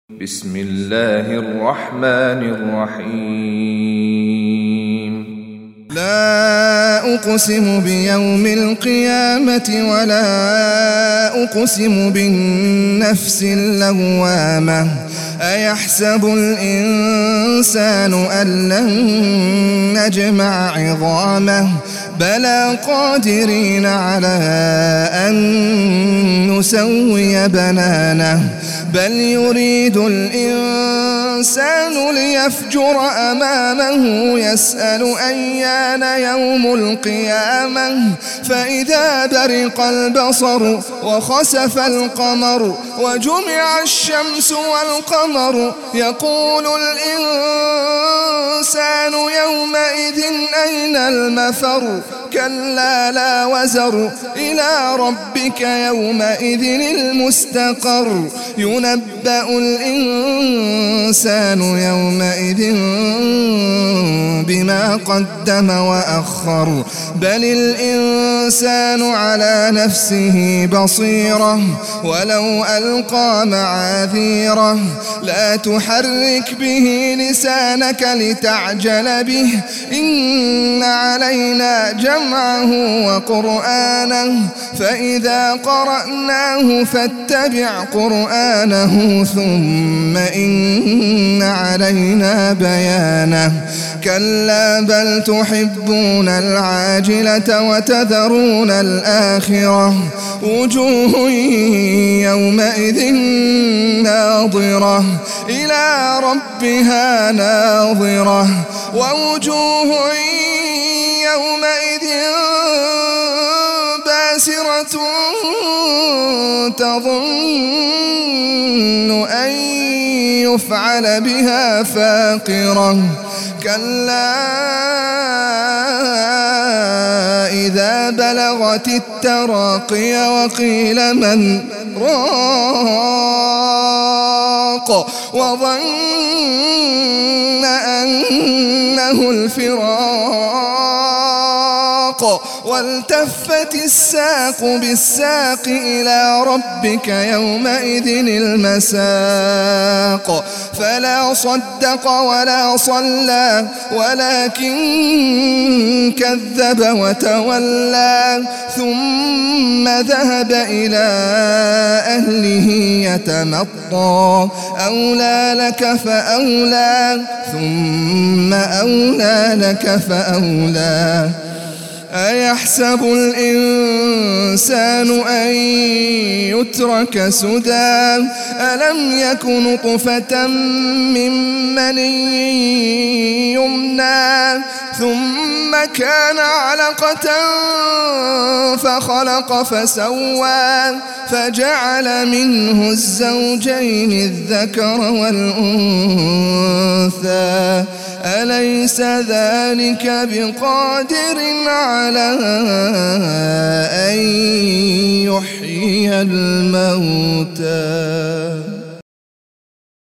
بسم الله الرحمن الرحيم لا أقسم بيوم القيامة ولا أقسم بالنفس اللوامة أيحسب الإنسان أن لن نجمع عظامه بلى قادرين على أن نسوي بنانه بل يريد الإنسان ليفجر أمامه يسأل أيان يوم القيامة فإذا برق البصر وخسف القمر وجمع الشمس والقمر يقول الإنسان يومئذ أين المفر كلا لا وزر إلى ربك يومئذ المستقر ينبأ الإنسان يومئذ بما قدم وأخر بل الإنسان على نفسه بصيرة ولو ألقى معاذيره لا تحرك به لسانك لتعجل به إن علينا جمعه وقرآنه فإذا قرأناه فاتبع قرآنه ثم إن علينا بيانه كلا بل تحبون العاجلة وتذرون الآخرة وجوه يومئذ ناظرة إلى ربها ناظرة ووجوه يومئذ باسرة تظن أن يفعل بها فاقرة كلا إذا بلغت التراقي وقيل من راق وظن أنه الفراق والتفت الساق بالساق إلى ربك يومئذ المساق فلا صدق ولا صلى ولكن كذب وتولى ثم ذهب إلى أهله يتمطى أولى لك فأولى ثم أولى لك فأولى أيحسب الإنسان أن يترك سدى ألم يك نطفة من مني يمنى ثم كان علقة فخلق فسوى فجعل منه الزوجين الذكر والأنثى أليس ذلك بقادر على أن يحيي الموتى